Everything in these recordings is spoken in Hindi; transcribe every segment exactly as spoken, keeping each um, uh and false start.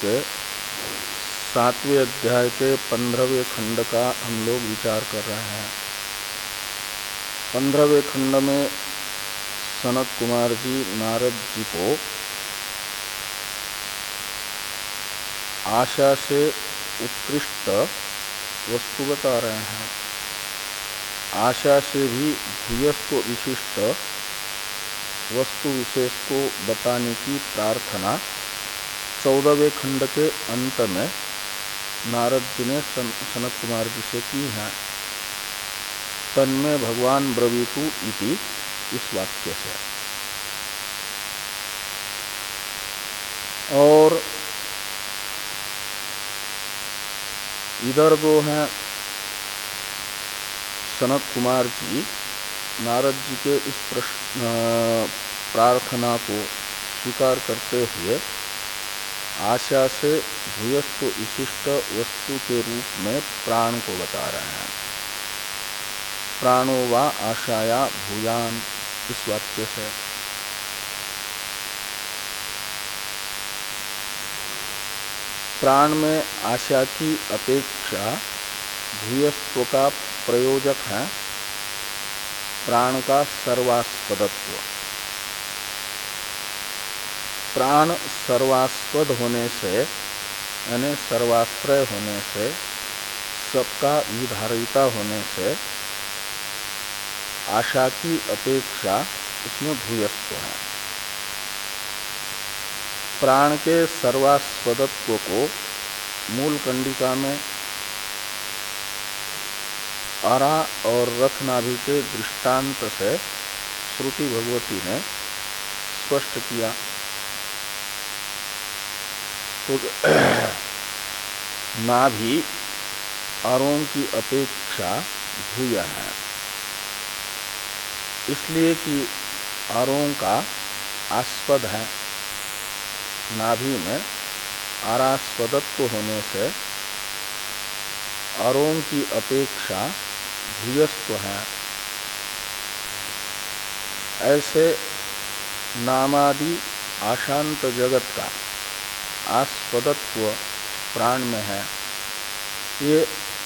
के सातवें अध्याय के पंद्रहवें खंड का हम लोग विचार कर रहे हैं। पंद्रहवें खंड में सनत कुमार जी नारद जी को आशा से उत्कृष्ट वस्तु बता रहे हैं। आशा से भी भूयस्व विशिष्ट वस्तु विशेष को बताने की प्रार्थना चौदहवें खंड के अंत में नारद जी ने सनत कुमार जी से की है। तन्मे भगवान ब्रवीतु इति इस वाक्य से। और इधर जो है सनत कुमार जी नारद जी के इस प्रश्न प्रार्थना को स्वीकार करते हुए आशा से भूयस्व विशिष्ट वस्तु के रूप में प्राण को बता रहे हैं। प्राणो वा आशाया भूयान इस वाक्य से। प्राण में आशा की अपेक्षा भूयस्व का प्रयोजक है प्राण का सर्वास्पदत्व। प्राण सर्वास्पद होने से यानी सर्वाश्रय होने से, सबका विधारिता होने से आशा की अपेक्षा उसमें भूयस्व है। प्राण के सर्वास्पदत्व को मूल कंडिका में आरा और रथनाभि के दृष्टांत से श्रुति भगवती ने स्पष्ट किया। तो नाभि आरों की अपेक्षा भूय है, इसलिए कि आरों का आस्पद है। नाभि में आरास्पदत्व होने से आरों की अपेक्षा भूयस्व है। ऐसे नामादि आशांत जगत का आस्पदत्व प्राण में है। ये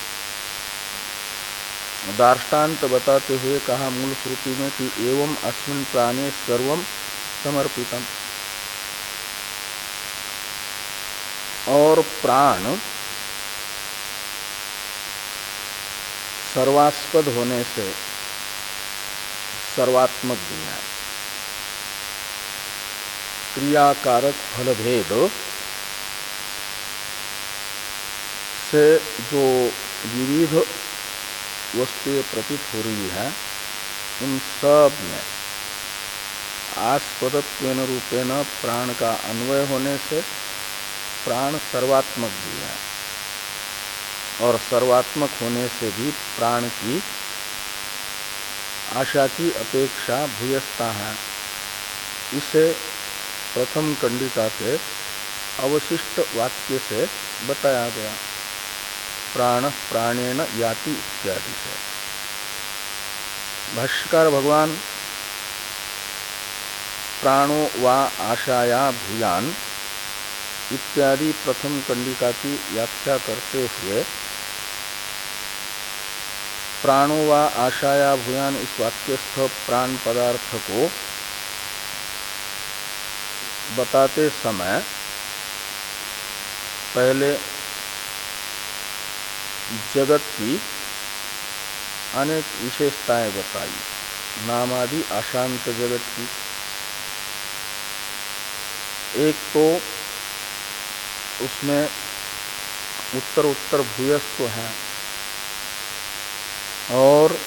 दार्ष्टान्त बताते हुए कहा मूल श्रुति में कि एवं अस्मिन् प्राणे सर्वं समर्पितम। और प्राण सर्वास्पद होने से सर्वात्मक भी है। क्रियाकारक फलभेद से जो विविध वस्तुएं प्रतीत हो रही है, उन सब में आस्पदत्वेन रूपेण प्राण का अन्वय होने से प्राण सर्वात्मक भी है। और सर्वात्मक होने से भी प्राण की आशा की अपेक्षा भूयस्ता है। इसे प्रथम कंडिका के अवशिष्ट वाक्य से बताया गया। प्राण प्राणेन याति इत्यादि से। भाष्यकार भगवान प्राणो वा आशाया भूयान इत्यादि प्रथम कंडिका की व्याख्या करते हुए प्राणो वा आशाया भूयान इस वाक्यस्थ प्राण पदार्थ को बताते समय पहले जगत की अनेक विशेषताएं बताई। नामादि आशांत जगत की एक तो उसमें उत्तर उत्तर भूयस्व है और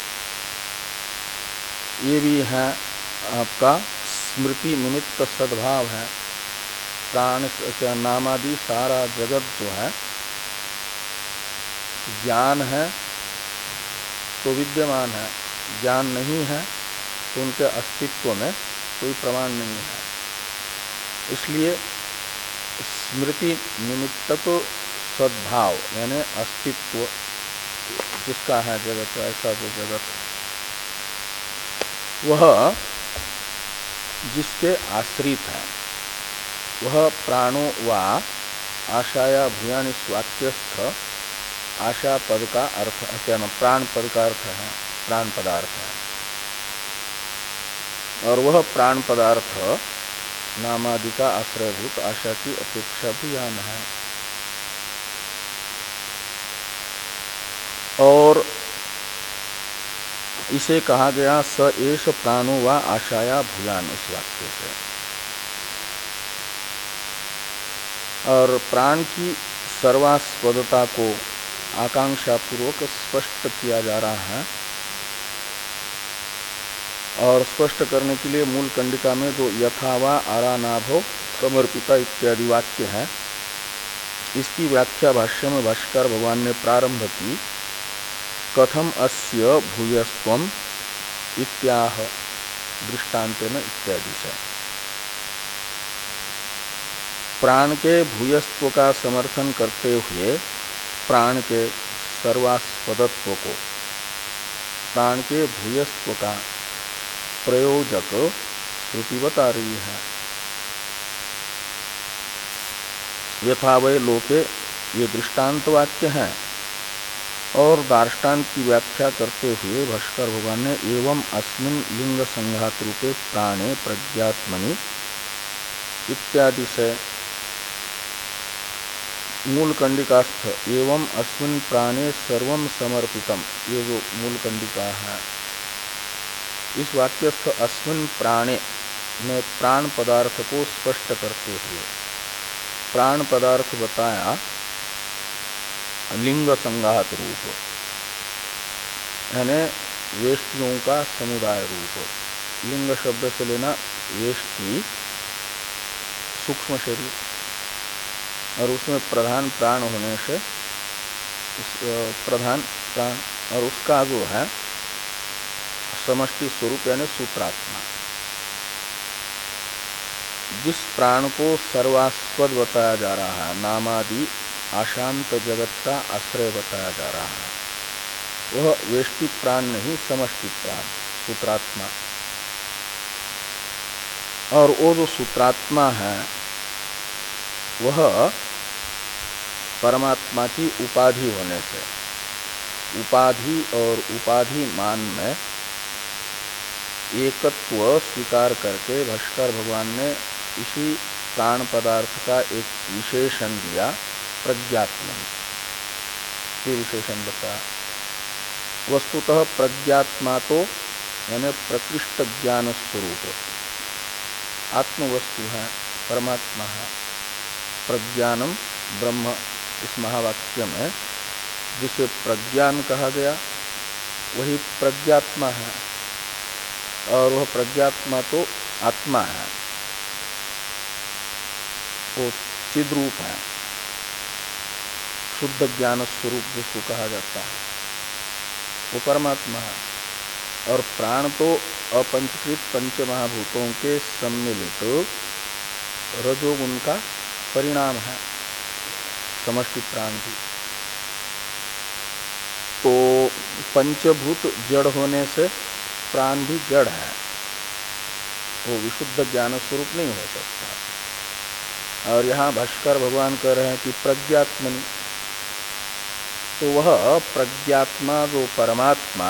ये भी है आपका स्मृति निमित्त सद्भाव है। प्राण क्या नामादि सारा जगत जो है ज्ञान है तो विद्यमान है, ज्ञान नहीं है तो उनके अस्तित्व में कोई प्रमाण नहीं है। इसलिए स्मृति निमित्तक सद्भाव यानी अस्तित्व जिसका है जगत, ऐसा जो जगत वह जिसके आश्रित है वह प्राणो वा आशाया भूयान इस वाक्यस्थ आशा पद का अर्थ क्या ना प्राण पद का अर्थ है, प्राण पदार्थ है। और वह प्राण पदार्थ नामादि का आश्रयभूत आशा की अपेक्षा भूयान है। और इसे कहा गया स एष प्राणो वा आशाया भूयान इस वाक्य से। और प्राण की सर्वास्पदता को आकांक्षा पूर्वक स्पष्ट किया जा रहा है। और स्पष्ट करने के लिए मूल कंडिका में जो यथावा आरानाभो समर्पिता इत्यादि वाक्य है, इसकी व्याख्या भाष्य में भाष्यकार भगवान ने प्रारंभ की, कथम अस्य भूयस्त्वम इत्याह दृष्टांतेन इत्यादि से। प्राण के भूयस्त्व का समर्थन करते हुए प्राण के सर्वास्पदत्व को, प्राण के भूयस्त्व का प्रयोजक श्रुति बता रही है। यथावय लोके ये दृष्टांत वाक्य हैं। और दार्ष्टान्त की व्याख्या करते हुए भाष्कर भगवान ने एवं अस्मिन् लिंग संघात रूपे प्राणे प्रज्ञात्मनि इत्यादि से मूल कंडिकास्थ एवं अस्मिन् प्राणे सर्वम समर्पितम, ये जो मूल कंडिका है, इस वाक्यस्थ अस्मिन् प्राणे में प्राण पदार्थ को स्पष्ट करते हुए प्राण पदार्थ बताया लिंग संघात रूप, यानी वेष्टियों का समुदाय रूप। लिंग शब्द से लेना वेष्टि सूक्ष्म शरीर, और उसमें प्रधान प्राण होने से उस प्रधान प्राण, और उसका जो है समष्टि स्वरूप यानी सूत्रात्मा। जिस प्राण को सर्वास्पद बताया जा रहा है, नामादि आशांत जगत का आश्रय बताया जा रहा है, वह वेष्टि प्राण नहीं, समष्टि प्राण सूत्रात्मा। और वो जो सूत्रात्मा है वह परमात्मा की उपाधि होने से, उपाधि और उपाधि मान में एकत्व स्वीकार करके भाष्कर भगवान ने इसी प्राण पदार्थ का एक विशेषण दिया, प्रज्ञात्मन। ये विशेषण बताया। वस्तुतः प्रज्ञात्मा तो यानी प्रकृष्ट ज्ञान स्वरूप आत्मवस्तु है, परमात्मा है। प्रज्ञानम ब्रह्म इस महावाक्य में जिसे प्रज्ञान कहा गया वही प्रज्ञात्मा है, और वह प्रज्ञात्मा तो आत्मा है, वो चिद्रूप है, शुद्ध ज्ञान स्वरूप जिसको कहा जाता है वो परमात्मा है। और प्राण तो अपंचकृत पंच महाभूतों के सम्मिलित रजोगुण का परिणाम है, समष्टि प्राण भी। तो पंचभूत जड़ होने से प्राण भी जड़ है, वो विशुद्ध ज्ञान स्वरूप नहीं हो सकता। और यहाँ भाष्कर भगवान कह रहे हैं कि प्रज्ञात्मनि, तो वह प्रज्ञात्मा जो परमात्मा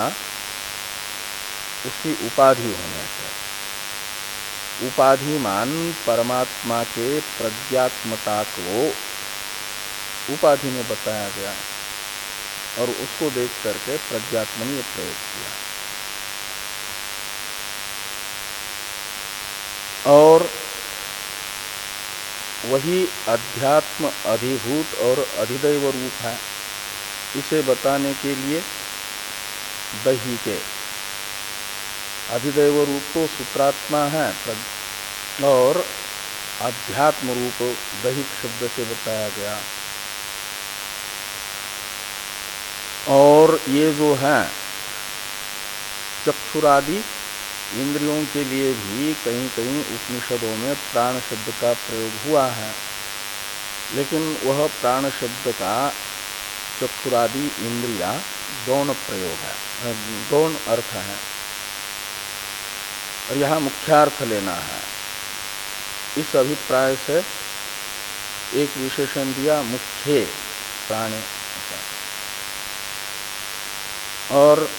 उसकी उपाधि होने से, उपाधिमान परमात्मा के प्रज्ञात्मता को उपाधि में बताया गया, और उसको देख करके प्रज्ञात्मनि ये प्रयोग किया। और वही अध्यात्म अधिभूत और अधिदैव रूप है, इसे बताने के लिए दही के अधिदैव रूप तो सूत्रात्मा है, और अध्यात्म रूप दैहिक शब्द से बताया गया। और ये जो है चक्षुरादि इंद्रियों के लिए भी कहीं कहीं उपनिषदों में प्राण शब्द का प्रयोग हुआ है, लेकिन वह प्राण शब्द का चक्षुरादि इंद्रिया गौण प्रयोग है, गौण अर्थ है, और यहाँ मुख्यार्थ लेना है। इस अभिप्राय से एक विशेषण दिया मुख्य प्राणे, और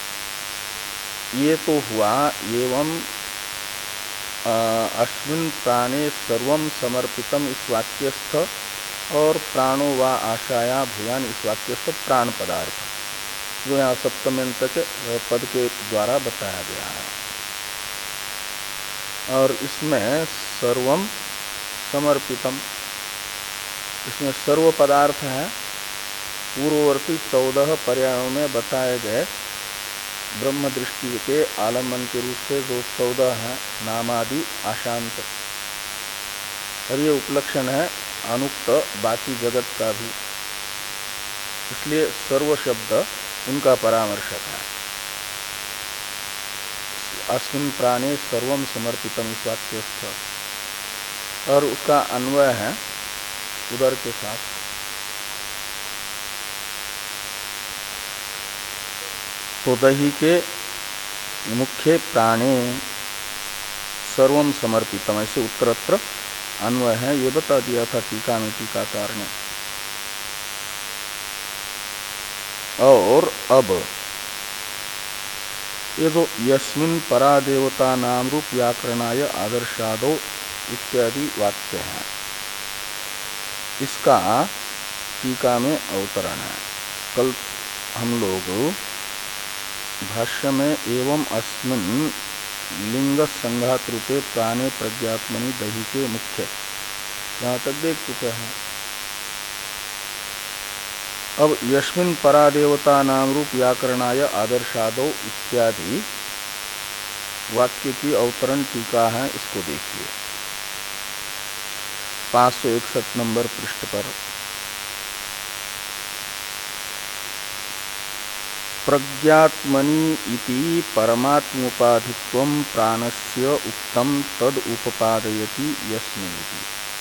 ये तो हुआ एवं अस्मिन् प्राणे सर्वम समर्पितम इस वाक्यस्थ, और प्राणो वा आशाया भूयान इस वाक्यस्थ प्राण पदार्थ, जो यहाँ सप्तम्यंत के पद के द्वारा बताया गया है। और इसमें सर्वम समर्पितम, इसमें सर्व पदार्थ है। पूर्ववर्ती चौदह पर्यायों में बताए गए ब्रह्म दृष्टि के आलम्बन के रूप से जो चौदह है नामादि आशांत, और ये उपलक्षण है अनुक्त बाकी जगत का भी, इसलिए सर्व शब्द उनका परामर्शक है। अस्मिन् प्राणे सर्वम समर्पितम इस वाक्यस्थ, और उसका अन्वय है उदर के साथ। तो दही के मुख्य प्राणे सर्वम समर्पितम, ऐसे उत्तरत्र अन्वय है, ये बता दिया था टीका में टीकाकार ने। और अब ये जो यस्मिन् परादेवता नाम रूप व्याकरणाय आदर्शादो इत्यादि वाक्य है, इसका टीका में अवतरण है। कल हम लोग भाष्य में एवं अस्मिन् लिंग संघात रूपे प्राणे प्रज्ञात्मनि दही के मुख्य, यहाँ तक देख चुके हैं। अब यस्मिन् परादेवता नाम रूप व्याकरणाय आदर्शादो इत्यादि वाक्य की अवतरण टीका है, इसको देखिए पांच सौ इकसठ नंबर पृष्ठ पर। प्रज्ञात्मनि इति परमात्मोपाधित्वं प्राणस्य उक्तं तद उपपादयति यस्मिन् इति।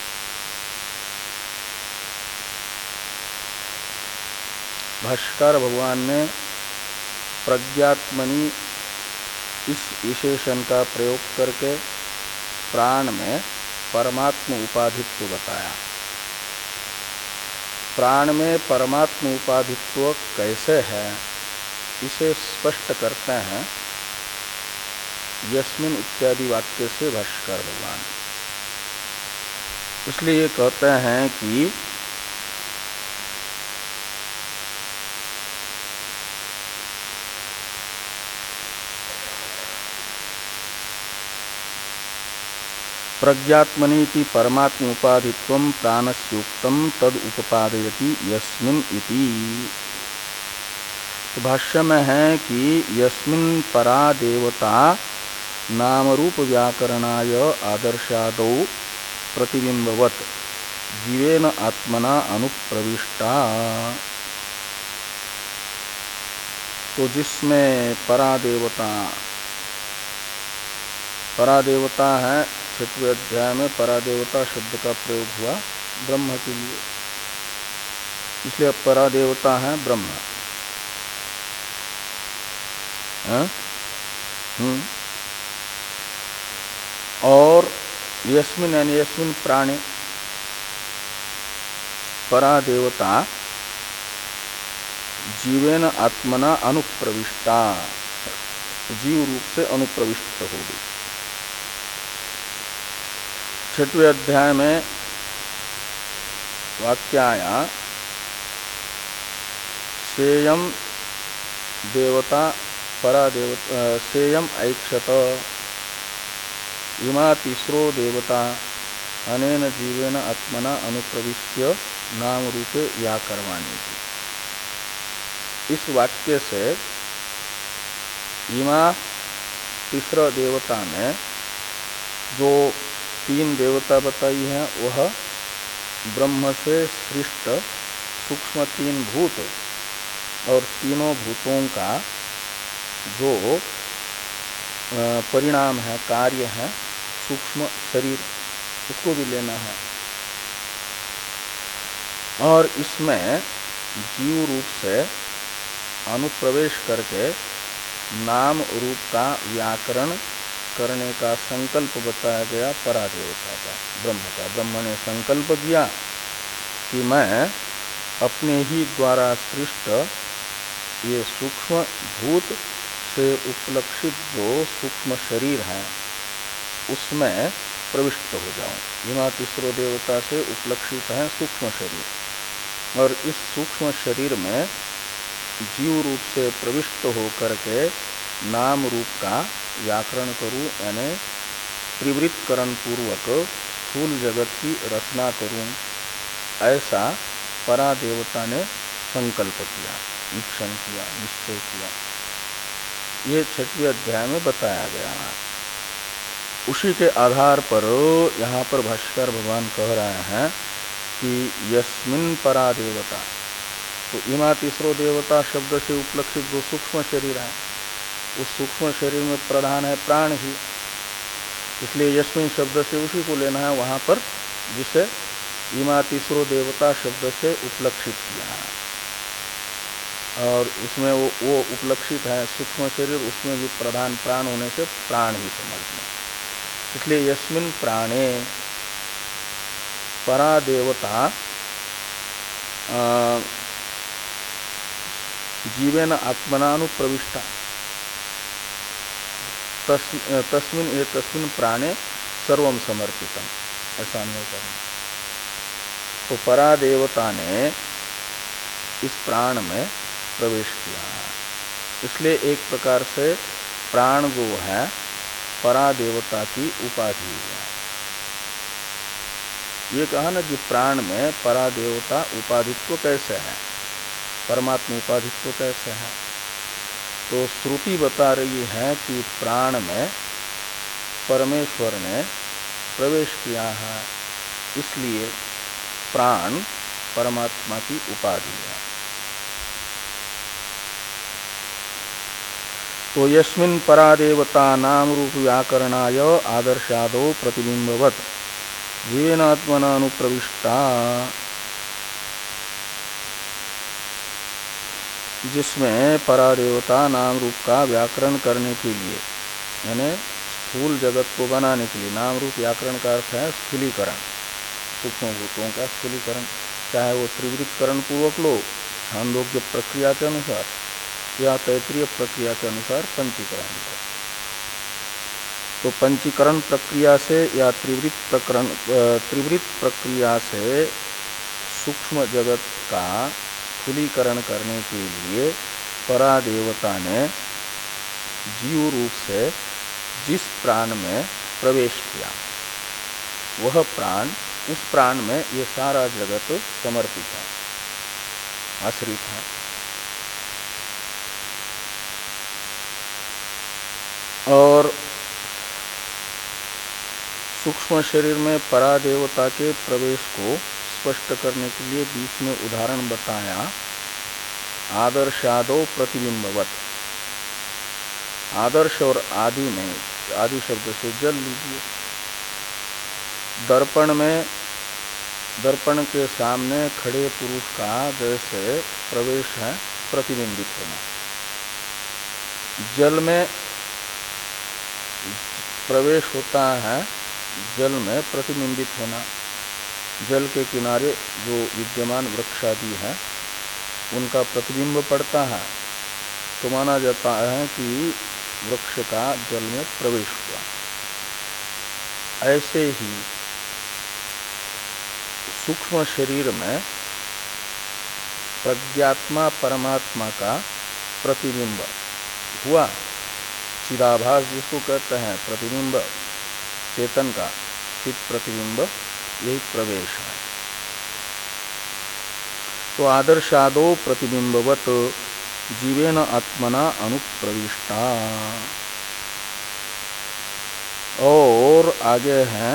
भाष्यकार भगवान ने प्रज्ञात्मनि इस विशेषण का प्रयोग करके प्राण में परमात्म उपाधित्व बताया। प्राण में परमात्म उपाधित्व कैसे है, इसे स्पष्ट करते हैं यस्मिन् इत्यादि वाक्य से भाष्यकार भगवान। इसलिए कहते हैं कि प्रज्ञात्मनीति परमात्म उपाधित्वं प्राणस्युक्तं तद उपपादयति यस्मिन् इति। तो भाष्य में है कि यस्मिन् परा देवता नाम रूप व्याकरणाय आदर्शादौ प्रतिबिंबवत जीवेन आत्मना अनुप्रविष्टा। तो जिसमें परा देवता, परा देवता है, छठवें अध्याय में परा देवता शब्द का प्रयोग हुआ ब्रह्म के लिए, इसलिए परा देवता है ब्रह्म। हम्म और यस्मिन् यानी यस्मिन् प्राणे परा देवता जीवेन आत्मना अनुप्रविष्टा, जीव रूप से अनुप्रविष्ट हो गई। छठवें अध्याय में वाक्य आया सेयम देवता परा देवता सेयम ऐक्षत इमा तीसरो देवता अनेन जीवेन आत्मना अनुप्रविश्य नाम रूपे व्याकरवाणी। इस वाक्य से इमा तीसरा देवता में जो तीन देवता बताई हैं वह ब्रह्म से सृष्ट सूक्ष्म तीन भूत और तीनों भूतों का जो परिणाम है, कार्य है, सूक्ष्म शरीर, उसको भी लेना है। और इसमें जीव रूप से अनुप्रवेश करके नाम रूप का व्याकरण करने का संकल्प बताया गया परादेवता का, ब्रह्म का। ब्रह्म ने संकल्प किया कि मैं अपने ही द्वारा सृष्ट ये सूक्ष्म भूत से उपलक्षित जो सूक्ष्म शरीर है उसमें प्रविष्ट हो जाऊं। इमा तीसरो देवता से उपलक्षित है सूक्ष्म शरीर, और इस सूक्ष्म शरीर में जीव रूप से प्रविष्ट होकर के नाम रूप का व्याकरण करूं, यानी त्रिवृत्तकरण पूर्वक स्थूल जगत की रचना करूं, ऐसा परादेवता ने संकल्प किया, ईक्षण किया, निश्चय किया। ये छठवें अध्याय में बताया गया है। उसी के आधार पर यहाँ पर भाष्यकार भगवान कह रहे हैं कि यस्मिन परादेवता, तो इमा तीसरो देवता शब्द से उपलक्षित जो सूक्ष्म शरीर है उस सूक्ष्म शरीर में प्रधान है प्राण ही, इसलिए यस्मिन शब्द से उसी को लेना है वहां पर जिसे इमा तीसरो देवता शब्द से उपलक्षित किया है। और इसमें वो वो उपलक्षित है सूक्ष्म शरीर, उसमें भी प्रधान प्राण होने से प्राण ही समझना। इसलिए यस्मिन प्राणे परादेवता जीवेन आत्मनानुप्रविष्टा तस्मिन ये तस्मिन प्राणे सर्वम समर्पितम, ऐसा नहीं करना। तो परादेवता ने इस प्राण में प्रवेश किया है, इसलिए एक प्रकार से प्राण जो है परादेवता की उपाधि है। ये कहा ना कि प्राण में परादेवता उपाधित्व कैसे है, परमात्मा उपाधित्व कैसे है, तो श्रुति बता रही है कि प्राण में परमेश्वर ने प्रवेश किया है, इसलिए प्राण परमात्मा की उपाधि है। तो यस्मिन परादेवता नाम रूप व्याकरणाय आदर्शादो प्रतिबिंबवत जीवेनात्मनानुप्रविष्टा, जिसमें परादेवता नाम रूप का व्याकरण करने के लिए, यानी स्थूल जगत को बनाने के लिए, नाम रूप व्याकरण का अर्थ है स्थूलीकरण, सूक्ष्म भूतों का स्थूलीकरण, चाहे वो त्रिवृत्तकरण पूर्वक लो छांदोग्य प्रक्रिया के अनुसार या तैत्रीय प्रक्रिया के अनुसार पंचीकरण लो। तो पंचीकरण प्रक्रिया से या त्रिवृत्त प्रकरण त्रिवृत्त प्रक्रिया से सूक्ष्म जगत का स्थूलीकरण करने के लिए परादेवता ने जीव रूप से जिस प्राण में प्रवेश किया वह प्राण, उस प्राण में ये सारा जगत समर्पित है, आश्रित है। और सूक्ष्म शरीर में परादेवता के प्रवेश को स्पष्ट करने के लिए बीच में उदाहरण बताया आदर्शादो प्रतिबिंबवत। आदर्श और आदि में, आदि शब्द से जल लीजिए। दर्पण में, दर्पण के सामने खड़े पुरुष का जैसे प्रवेश है प्रतिबिंबित होना, जल में प्रवेश होता है, जल में प्रतिबिंबित होना। जल के किनारे जो विद्यमान वृक्ष आदि हैं उनका प्रतिबिंब पड़ता है, तो माना जाता है कि वृक्ष का जल में प्रवेश हुआ। ऐसे ही सूक्ष्म शरीर में प्रज्ञात्मा परमात्मा का प्रतिबिंब हुआ, चिदाभास जिसको कहते हैं प्रतिबिंब चेतन का, चित प्रतिबिंब, यही प्रवेश है। तो आदर्शादो प्रतिबिंबवत जीवेन आत्मना अनुप्रविष्टा। और आगे है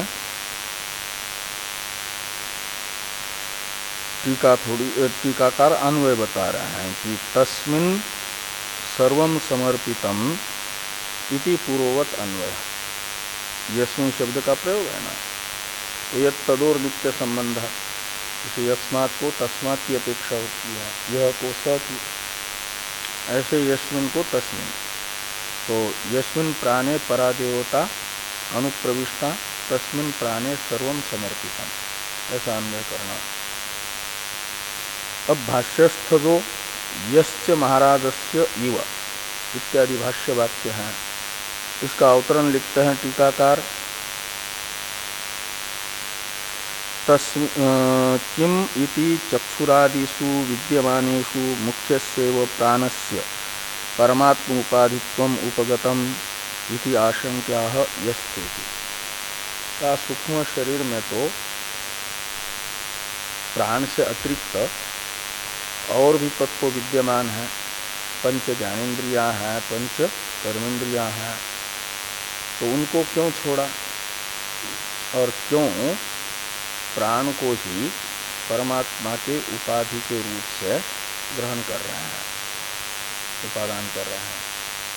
टीका, थोड़ी टीकाकार अन्वय बता रहे हैं कि तस्मिन सर्वम समर्पितम इति पूर्ववत अन्वय। यस्मिन शब्द का प्रयोग है ना, तो यह तदोर नित्य संबंध है, इसे यस्मात् को तस्मात् की अपेक्षा होती है, यह को स की, ऐसे यस्मिन को तस्मिन। तो यस्मिन प्राणे परादेवता अनुप्रविष्टा तस्मिन प्राणे सर्वम समर्पितम, ऐसा अन्वय करना। अब भाष्यस्थ जो यश्च महाराजस्य इव इत्यादि भाष्य वाक्य हैं, इसका अवतरण लिखते हैं टीकाकार। तस्मि किम इति चक्षुरादिषु विद्यमानेषु मुख्यस्यैव प्राणस्य परमात्मोपाधित्वम् उपगतम् इति आशंक्याः यस्तेति। का सूक्ष्म शरीर में तो प्राण से अतिरिक्त और भी तत्व विद्यमान है, पंच ज्ञानेन्द्रियां हैं, पंच कर्मेंद्रियां हैं, तो उनको क्यों छोड़ा और क्यों प्राण को ही परमात्मा के उपाधि के रूप से ग्रहण कर रहे हैं, उपादान कर रहे हैं।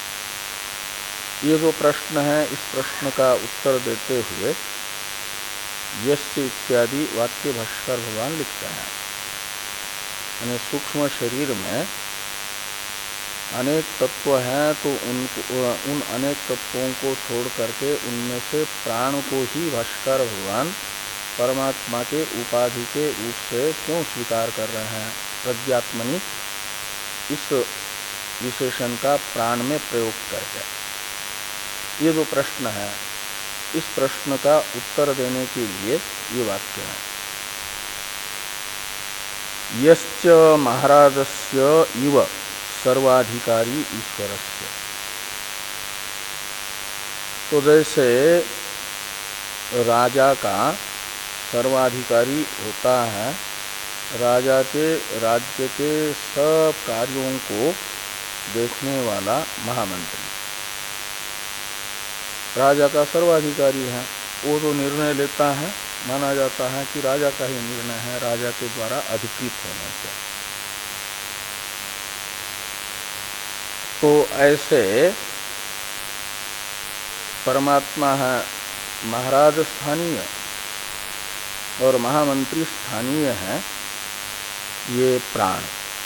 ये जो प्रश्न है, इस प्रश्न का उत्तर देते हुए यश्च इत्यादि वाक्य भाष्कर भगवान लिखते हैं। यानी सूक्ष्म शरीर में अनेक तत्व हैं, तो उनको उन अनेक तत्वों को छोड़ करके उनमें से प्राण को ही भाष्कर भगवान परमात्मा के उपाधि के रूप से क्यों स्वीकार कर रहे हैं, प्रज्ञात्मनि इस विशेषण का प्राण में प्रयोग करके। ये जो प्रश्न है, इस प्रश्न का उत्तर देने के लिए ये वाक्य है। यश्च महाराजस्य इव सर्वाधिकारी ईश्वरस्य। तो जैसे राजा का सर्वाधिकारी होता है, राजा के राज्य के सब कार्यों को देखने वाला महामंत्री राजा का सर्वाधिकारी है। वो जो निर्णय लेता है, माना जाता है कि राजा का ही निर्णय है, राजा के द्वारा अधिकृत होने से। तो ऐसे परमात्मा है महाराज स्थानीय और महामंत्री स्थानीय है ये प्राण।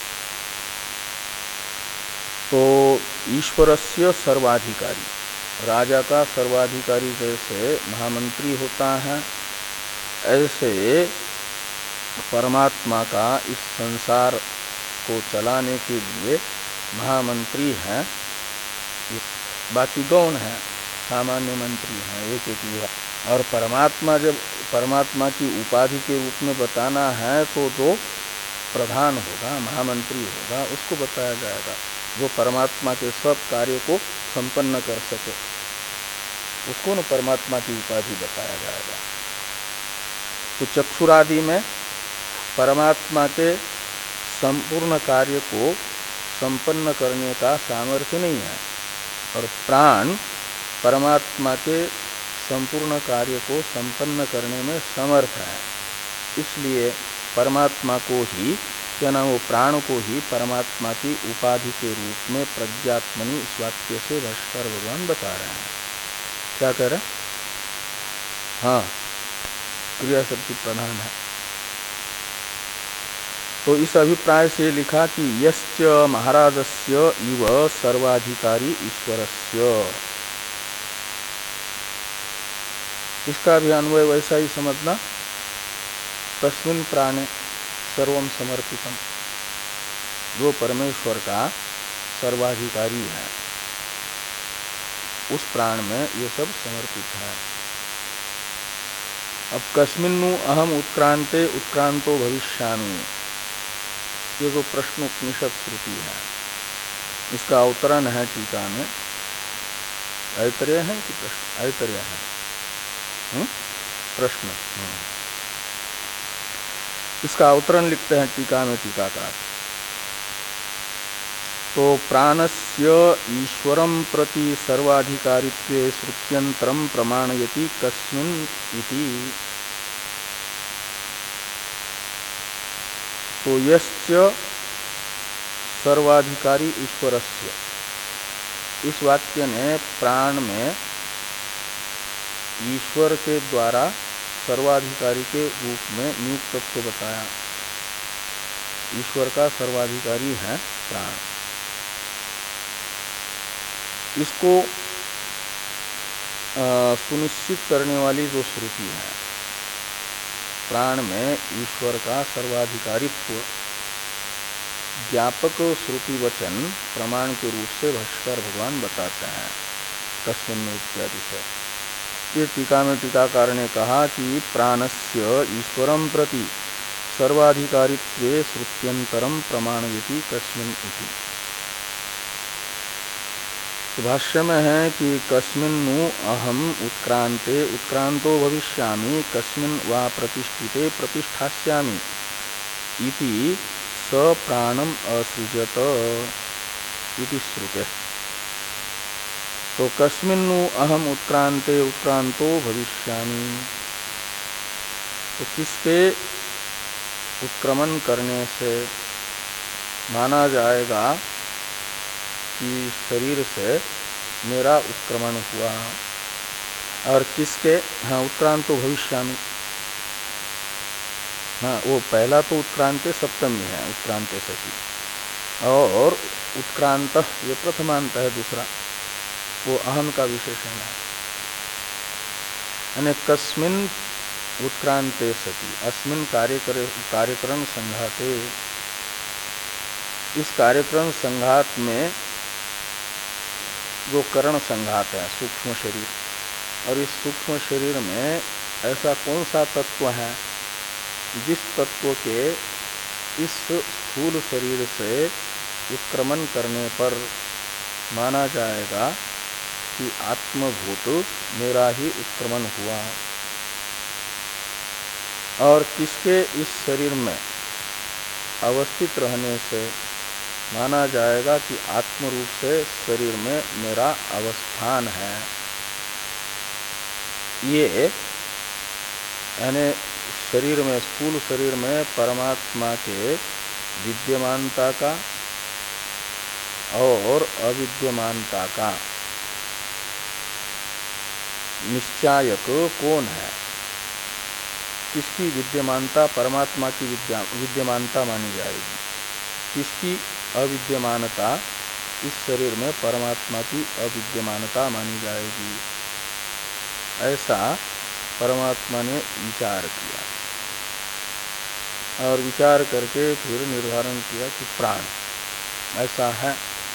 तो ईश्वरस्य सर्वाधिकारी, राजा का सर्वाधिकारी जैसे महामंत्री होता है, ऐसे परमात्मा का इस संसार को चलाने के लिए महामंत्री हैं। बाकी गौण है, सामान्य मंत्री हैं, एक एक विभाग। और परमात्मा जब परमात्मा की उपाधि के रूप में बताना है तो जो प्रधान होगा, महामंत्री होगा, उसको बताया जाएगा, जो परमात्मा के सब कार्य को संपन्न कर सके, उसको न परमात्मा की उपाधि बताया जाएगा। तो चक्षुरादि में परमात्मा के संपूर्ण कार्य को संपन्न करने का सामर्थ्य नहीं है, और प्राण परमात्मा के संपूर्ण कार्य को संपन्न करने में समर्थ है। इसलिए परमात्मा को ही, क्या नाम, वो प्राण को ही परमात्मा की उपाधि के रूप में प्रज्ञात्मनि इस वाक्य से भाष्कर भगवान बता रहे हैं। क्या कह रहे हैं? हाँ, क्रिया शक्ति प्रधान है। तो इस अभिप्राय से लिखा कि यश्च महाराजस्य इव सर्वाधिकारी ईश्वरस्य। इसका भी अन्वय वैसा ही समझना, तस्मिन् प्राणे सर्वम समर्पितम, जो परमेश्वर का सर्वाधिकारी है उस प्राण में ये सब समर्पित है। अब कस्मिन्नु अहम उत्क्रांते उत्क्रांतो भविष्यामि, ये जो प्रश्न उपनिषद श्रुति है, इसका अवतरण है टीका में। ऐतरेय है कि प्रश्न? ऐतरेय है। हुँ? प्रश्न। हुँ। इसका अवतरण लिखते हैं टीका में टीकाकार। तो प्राणस्य ईश्वरं प्रति सर्वाधिकारित्वे श्रुत्यंतरं प्रमाणयति कस्मिन् इति। तो यश्च सर्वाधिकारी ईश्वरस्य, इस वाक्य ने प्राण में ईश्वर के द्वारा सर्वाधिकारी के रूप में नियुक्त को बताया। ईश्वर का सर्वाधिकारी है प्राण। इसको सुनिश्चित करने वाली जो श्रुति है, प्राण में ईश्वर का सर्वाधिकारित्व ज्ञापक श्रुति वचन प्रमाण के रूप से भाष्यकार भगवान बताते हैं कस्मिन् इत्यादि से। ये टीका में टीकाकार ने कहा कि प्राणस्य ईश्वरं प्रति सर्वाधिकारित्वे श्रुत्यंतरम प्रमाणयति कस्मिन् इति। तो भाष्य में है कि कस्मिन्नु अहम उत्क्रांते उत्क्रांतो भविष्यामि कस्मिन् वा प्रतिष्ठिते प्रतिष्ठास्यामि इति स प्राणम असृजत इति श्रुते। तो कस्मिन्नु अहम उत्क्रांते उत्क्रांतो भविष्यामि, तो किसके उत्क्रमण करने से माना जाएगा कि शरीर से मेरा उत्क्रमण हुआ, और किसके, हाँ उत्क्रांतो भविष्यामि, हाँ वो पहला तो उत्क्रांते सप्तमी है, उत्क्रांते सती, और उत्क्रांत ये प्रथमांत है दूसरा, वो अहम का विशेषण है। यानी कस्मिन् उत्क्रांते सती अस्मिन् कार्यकरण संघाते, इस कार्यकरण संघात में जो करण संघात है सूक्ष्म शरीर, और इस सूक्ष्म शरीर में ऐसा कौन सा तत्व है जिस तत्व के इस स्थूल शरीर से उत्क्रमण करने पर माना जाएगा कि आत्मभूत मेरा ही उत्क्रमण हुआ, और किसके इस शरीर में अवस्थित रहने से माना जाएगा कि आत्म रूप से शरीर में मेरा अवस्थान है। ये यानी शरीर में, स्थूल शरीर में परमात्मा के विद्यमानता का और अविद्यमानता का निश्चायक कौन है, किसकी विद्यमानता परमात्मा की विद्या विद्यमानता मानी जाएगी, किसकी अविद्यमानता इस शरीर में परमात्मा की अविद्यमानता मानी जाएगी। ऐसा परमात्मा ने विचार किया, और विचार करके फिर निर्धारण किया कि प्राण ऐसा है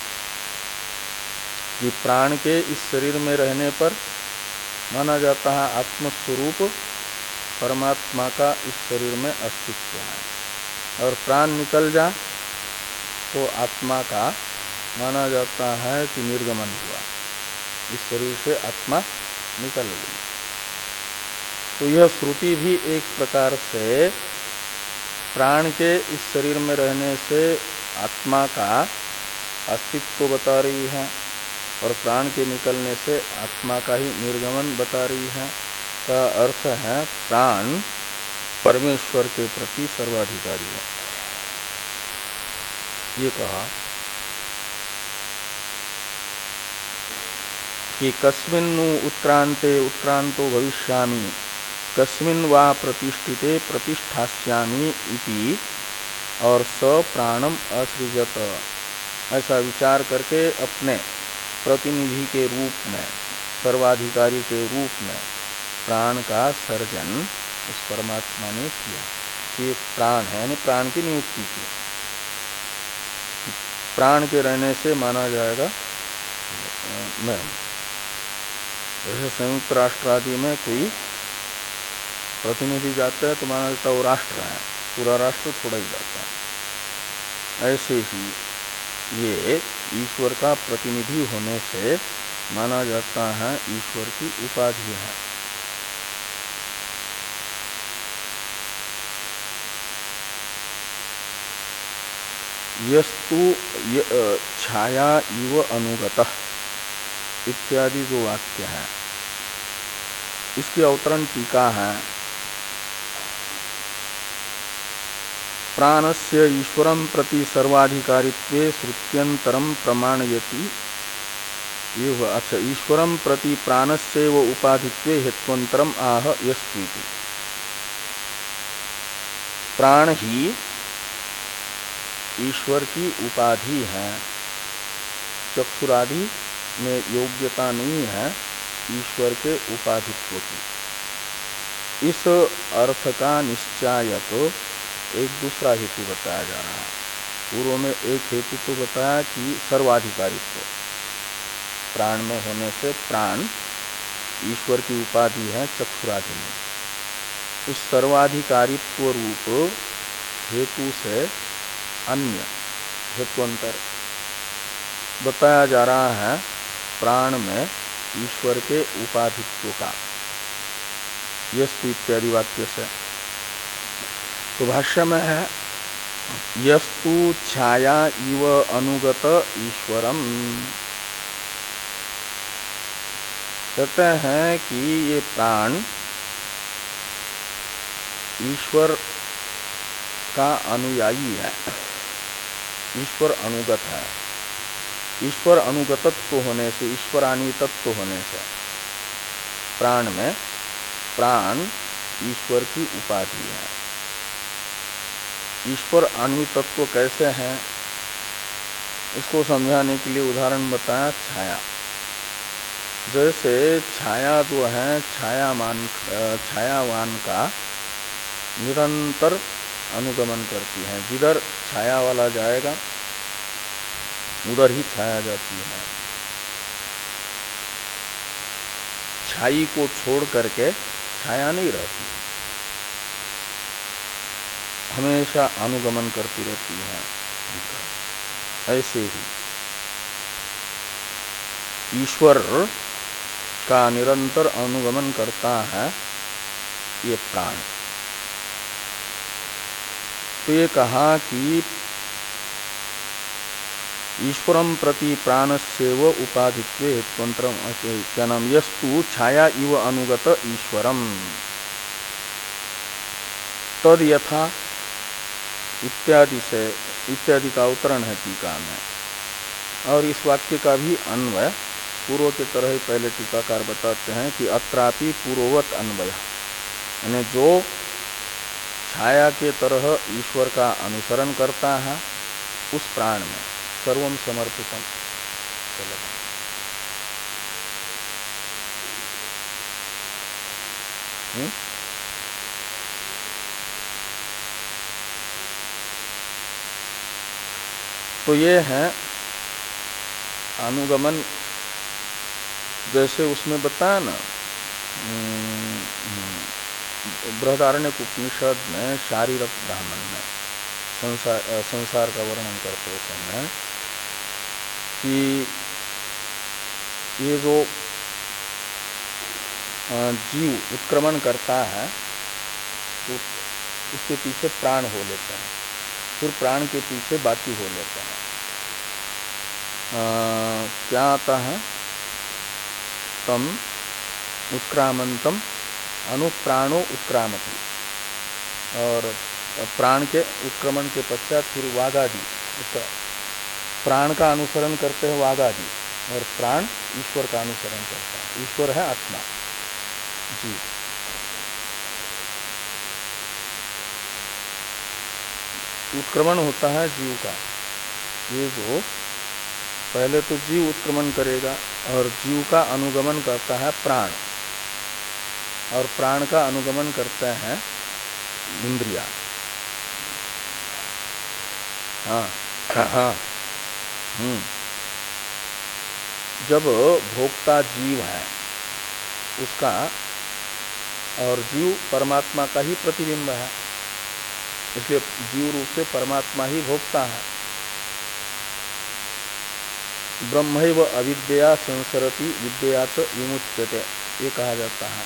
कि प्राण के इस शरीर में रहने पर माना जाता है आत्मस्वरूप परमात्मा का इस शरीर में अस्तित्व है, और प्राण निकल जा तो आत्मा का माना जाता है कि निर्गमन हुआ, इस शरीर से आत्मा निकल गई। तो यह श्रुति भी एक प्रकार से प्राण के इस शरीर में रहने से आत्मा का अस्तित्व बता रही है, और प्राण के निकलने से आत्मा का ही निर्गमन बता रही है। का अर्थ है प्राण परमेश्वर के प्रति सर्वाधिकारी है, ये कहा कि कस्मिन्नु उत्क्रांते उत्क्रांतो भविष्यामि कस्मिन् वा प्रतिष्ठिते प्रतिष्ठास्यामि इति, और स प्राणम असृजत, ऐसा विचार करके अपने प्रतिनिधि के रूप में, सर्वाधिकारी के रूप में प्राण का सर्जन उस परमात्मा ने किया। ये प्राण है, यानी प्राण की नियुक्ति की, प्राण के रहने से माना जाएगा मैं। जैसे संयुक्त राष्ट्र आदि में कोई प्रतिनिधि जाता है तो माना जाता है वो राष्ट्र है, पूरा राष्ट्र थोड़ा ही जाता है। ऐसे ही ये ईश्वर का प्रतिनिधि होने से माना जाता है ईश्वर की उपाधि है। यस्तु छाया इव अनुगतः इत्यादि जो वाक्य है, इसकी अवतरण टीका है। प्राणस्य ईश्वरं प्रति सर्वाधिकारित्वे श्रुत्यंतरम प्रमाणयति एव। अच्छा, ईश्वरं प्रति प्राणस्यैव उपाधित्वे हेत्वंतरम आह यस्त्विति। प्राण ही ईश्वर की उपाधि है, चक्षुरादि में योग्यता नहीं है ईश्वर के उपाधित्व की। इस अर्थ का निश्चायक एक दूसरा हेतु बताया जा रहा है पूर्व में एक हेतु तो बताया कि सर्वाधिकारित्व प्राण में होने से प्राण ईश्वर की उपाधि है चक्षुराधिनी। उस सर्वाधिकारित्व रूप हेतु से अन्य हेतुअंतर बताया जा रहा है प्राण में ईश्वर के उपाधित्व का, यस्तु इत्यादि वाक्य से। तो भाष्य में है यस्तु छाया इव अनुगत ईश्वरम। कहते हैं कि ये प्राण ईश्वर का अनुयायी है, ईश्वर अनुगत है। ईश्वर अनुगतत्व होने से, ईश्वरान्वितत्व होने से प्राण में प्राण ईश्वर की उपाधि है। ईश्वर अन्वितत्व कैसे है, इसको समझाने के लिए उदाहरण बताया छाया। जैसे छाया जो है छायामान छायावान का निरंतर अनुगमन करती है, जिधर छाया वाला जाएगा उधर ही छाया जाती है। छाई को छोड़ करके छाया नहीं रहती, हमेशा अनुगमन करती रहती है। ऐसे ही ईश्वर का निरंतर अनुगमन करता है ये प्राण। तो ये कहा कि ईश्वरम प्रति प्राणस्येव उपाधित्वे हेत्वंतरम, क्या नाम, यस्तु छाया इव अनुगत ईश्वरम तद यथा इत्यादि से, इत्यादि का अवतरण है टीका में। और इस वाक्य का भी अन्वय पूर्व की तरह ही पहले टीकाकार बताते हैं कि अत्रापि पूर्ववत अन्वय, यानी जो छाया के तरह ईश्वर का अनुसरण करता है उस प्राण में सर्वम समर्पितम। हम्म तो ये है अनुगमन। जैसे उसमें बताया ना बृहदारण्यक उपनिषद में शारीरक ब्राह्मण में संसार संसार का वर्णन करते समय कि ये जो जीव उत्क्रमण करता है तो उसके पीछे प्राण हो लेते हैं, फिर प्राण के पीछे बाकी हो लेते हैं। आ, क्या आता है, तम उत्क्रामंतम अनुप्राणो उत्क्रामति, और प्राण के उत्क्रमण के पश्चात फिर वागादि, उसका प्राण का अनुसरण करते हैं वागादि, और प्राण ईश्वर का अनुसरण करता है। ईश्वर है आत्मा जी। उत्क्रमण होता है जीव का। ये जो पहले तो जीव उत्क्रमण करेगा और जीव का अनुगमन करता है प्राण, और प्राण का अनुगमन करते हैं इंद्रिया। हाँ हाँ हम्म जब भोक्ता जीव है उसका, और जीव परमात्मा का ही प्रतिबिंब है, इसलिए जीव रूप से परमात्मा ही भोक्ता है। ब्रह्मैव अविद्या संसरति विद्यात विमुच्यते, ये कहा जाता है।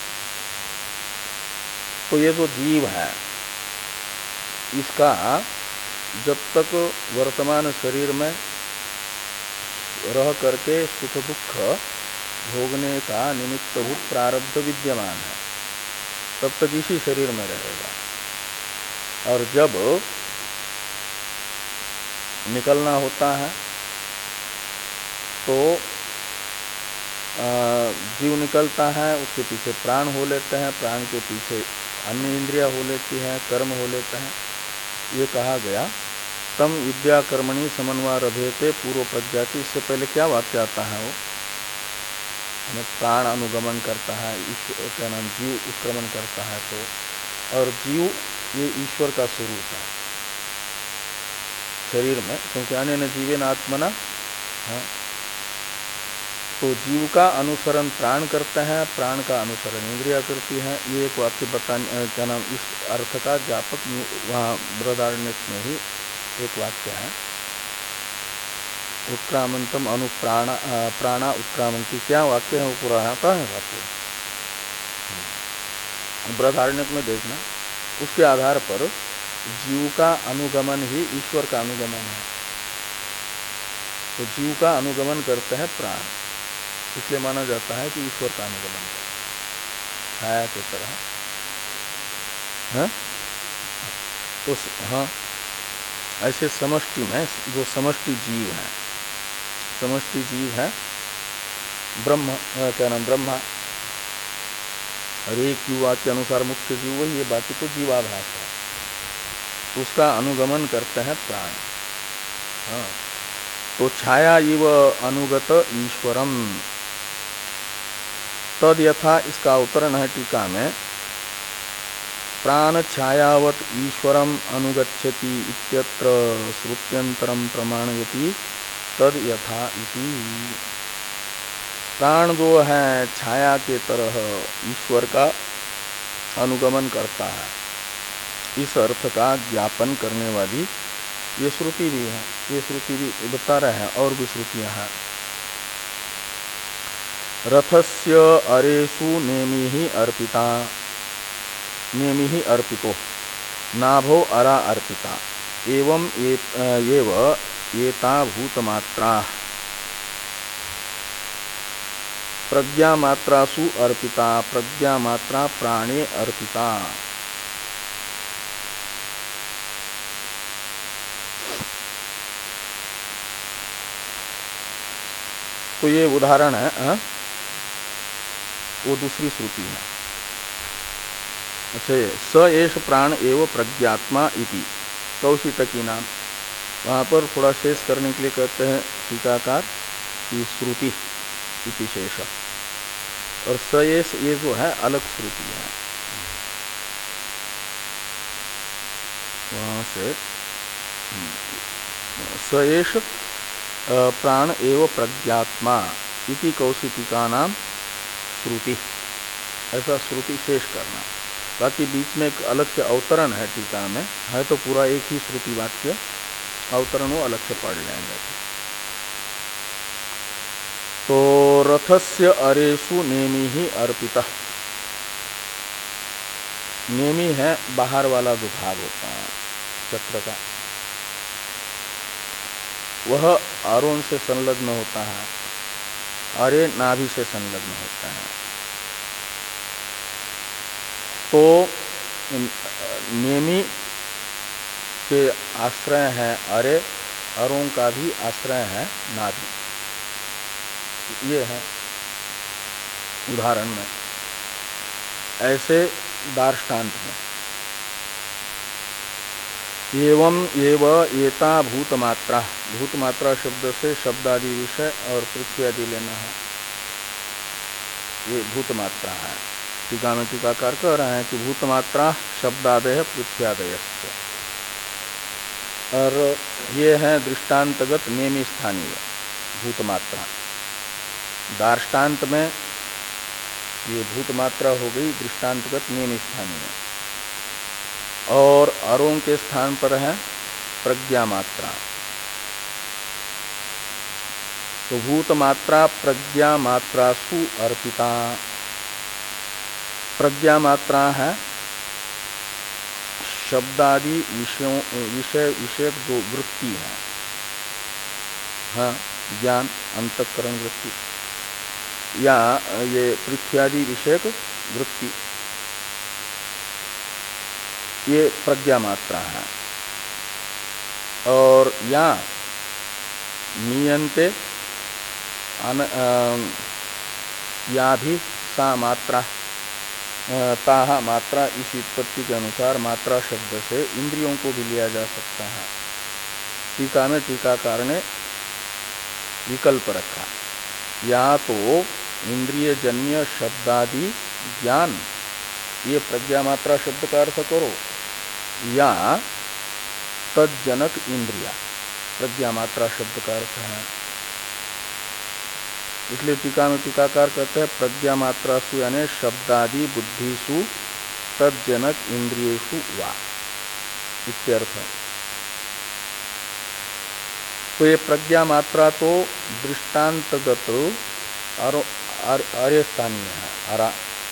तो ये जो जीव है इसका जब तक वर्तमान शरीर में रह करके सुख दुख भोगने का निमित्तभूत प्रारब्ध विद्यमान है तब तक इसी शरीर में रहेगा, और जब निकलना होता है तो जीव निकलता है, उसके पीछे प्राण हो लेते हैं, प्राण के पीछे अन्य इंद्रिया हो लेती हैं, कर्म हो लेते हैं। ये कहा गया तम विद्या कर्मणि समन्वयरभेते पूर्व प्रज्ञाति। इससे पहले क्या वाक्य आता है, वो हमें प्राण अनुगमन करता है, क्या नाम, जीव उत्क्रमण करता है, तो और जीव ये ईश्वर का स्वरूप है। शरीर में, क्योंकि अनेन जीवेन आत्मना। हाँ, तो जीव का अनुसरण प्राण करता है, प्राण का अनुसरण इंद्रिया करती है। ये एक वाक्य बताने, क्या नाम, इस अर्थ का ज्ञापक वहाँ बृहदारण्यक में ही एक वाक्य है। उत्क्रामंतम अनुप्राण प्राणा उत्क्रामंती, क्या वाक्य है वो पूरा आता है वाक्य बृहदारण्यक में देखना। उसके आधार पर जीव का अनुगमन ही ईश्वर का अनुगमन है। तो जीव का अनुगमन करते हैं प्राण, इसलिए माना जाता है कि ईश्वर का अनुगमन करते छाया की तरह है। तो हाँ, ऐसे समष्टि में जो समष्टि जीव है, समष्टि जीव है ब्रह्म, क्या नाम, ब्रह्मा। और एक युवा के अनुसार मुख्य जीव वही है, बाकी तो जीवाभास है। उसका अनुगमन करते हैं प्राण। हाँ, तो छाया इव अनुगत ईश्वरम तद यथा, इसका अवतरण है टीका में, प्राण छायावत ईश्वरम अनुगच्छति इत्यत्र श्रुत्यंतरम प्रमाणयति तद यथा इति। प्राण जो है छाया के तरह ईश्वर का अनुगमन करता है, इस अर्थ का ज्ञापन करने वाली ये श्रुति भी है। ये श्रुति भी बता रहे हैं, और भी श्रुतियां हैं। रथस्य अरेषु नेमि ही अर्पिता, नेमि ही अर्पितो नाभो अरा अर्पिता एवं एव एता भूतमात्रा प्रज्ञा मात्रासु अर्पिता, प्रज्ञा मात्रा प्राणे अर्पिता। तो ये उदाहरण है, आ? वो दूसरी श्रुति है। अच्छा, स एष प्राण एव प्रज्ञात्मा इति कौशितकी नाम, वहां पर थोड़ा शेष करने के लिए कहते हैं टीकाकार की श्रुति इति शेष, और स एष ये जो है अलग श्रुति है। वहां से स एष प्राण एव प्रज्ञात्मा इति कौशितिका नाम श्रुति, ऐसा श्रुति शेष करना। बाकी बीच में एक अलग से अवतरण है टीका में, है तो पूरा एक ही श्रुति वाक्य, अवतरण वो अलग से पढ़ लेंगे। तो रथस्य अरेषु नेमि ही अर्पिता, नेमि है बाहर वाला जो भाग होता है चक्र का, वह अरुण से संलग्न होता है, अरे नाभि से संलग्न होता है। तो नेमि के आश्रय है अरे, अरुण का भी आश्रय है नाभि। ये है उदाहरण में। ऐसे दार्ष्टान्त में एवं एव एता भूतमात्रा, भूतमात्रा शब्द से शब्दादि विषय और पृथ्वी आदि लेना है, ये भूतमात्रा है। टीका में टीकाकार कह रहे हैं कि भूतमात्रा शब्दादय पृथ्व्यादय, और ये है दृष्टांतगत नेमि स्थानीय भूतमात्रा। दार्ष्टान्त में ये भूतमात्रा हो गई दृष्टांतगत नेमि स्थानीय, और अरों के स्थान पर है प्रज्ञा मात्रा। तो भूत मात्रा प्रज्ञा मात्रासु अर्पिता, प्रज्ञा मात्रा है शब्दादि विषयों विषय विषयक जो वृत्ति है, हाँ, ज्ञान अंतःकरण वृत्ति या ये पृथ्व्यादि विषयक वृत्ति, ये प्रज्ञा मात्रा है। और या नियंते या भी सा मात्रा, ताहा मात्रा, इस उत्पत्ति के अनुसार मात्रा शब्द से इंद्रियों को भी लिया जा सकता है। टीका में टीकाकार ने विकल्प रखा, या तो इंद्रिय जन्य शब्दादि ज्ञान, ये प्रज्ञा मात्रा शब्द का अर्थ करो, या तज्जनक इंद्रिया, प्रज्ञा मात्रा शब्द का अर्थ है। इसलिए टीका में टीकाकार कहते हैं प्रज्ञा मात्रासु यानी शब्दादि बुद्धिसु तज्जनक इंद्रियेषु वा इत्यर्थ। तो ये प्रज्ञा मात्रा तो दृष्टांतगत और आर्य स्थानीय है आरा,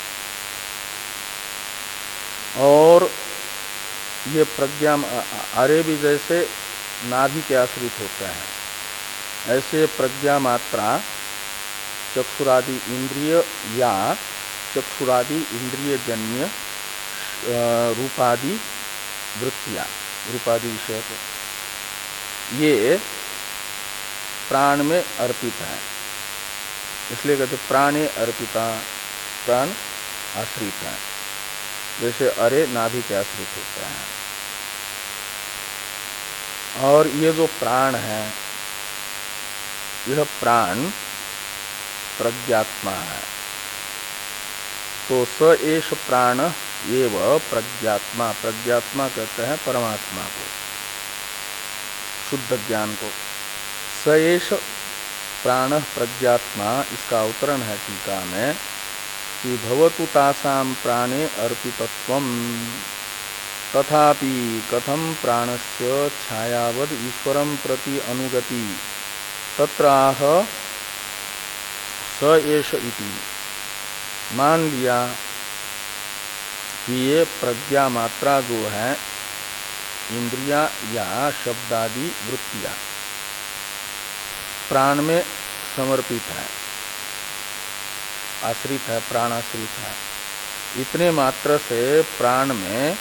और ये प्रज्ञा आर्य भी जैसे नाभि के आश्रित होते हैं, ऐसे प्रज्ञा मात्रा चक्षुरादि इंद्रिय या चक्षुरादि इंद्रिय जन्य रूपादि वृत्तियां, रूपादि विषय को ये प्राण में अर्पित है, इसलिए कहते प्राणे अर्पिता, प्राण आश्रित है, जैसे अरे नाभि के आश्रित होते हैं। और ये जो प्राण है, यह प्राण प्रज्ञात्मा है। तो स एष प्राण एव प्रज्ञात्मा, प्रज्ञात्मा कहते हैं परमात्मा को, शुद्ध ज्ञान को। स एष प्राण प्रज्ञात्मा, इसका अवतरण है टीका में कि भवतु तासाम प्राणे अर्पितत्वम तथापि कथम प्राणस्य छायावद ईश्वरं प्रति अनुगति तत्राह स एष इति। मान लिया कि ये प्रज्ञा मात्रा जो है इंद्रिया या शब्दादि वृत्तियां प्राण में समर्पित है, आश्रित है, प्राणाश्रित है। इतने मात्र से प्राण में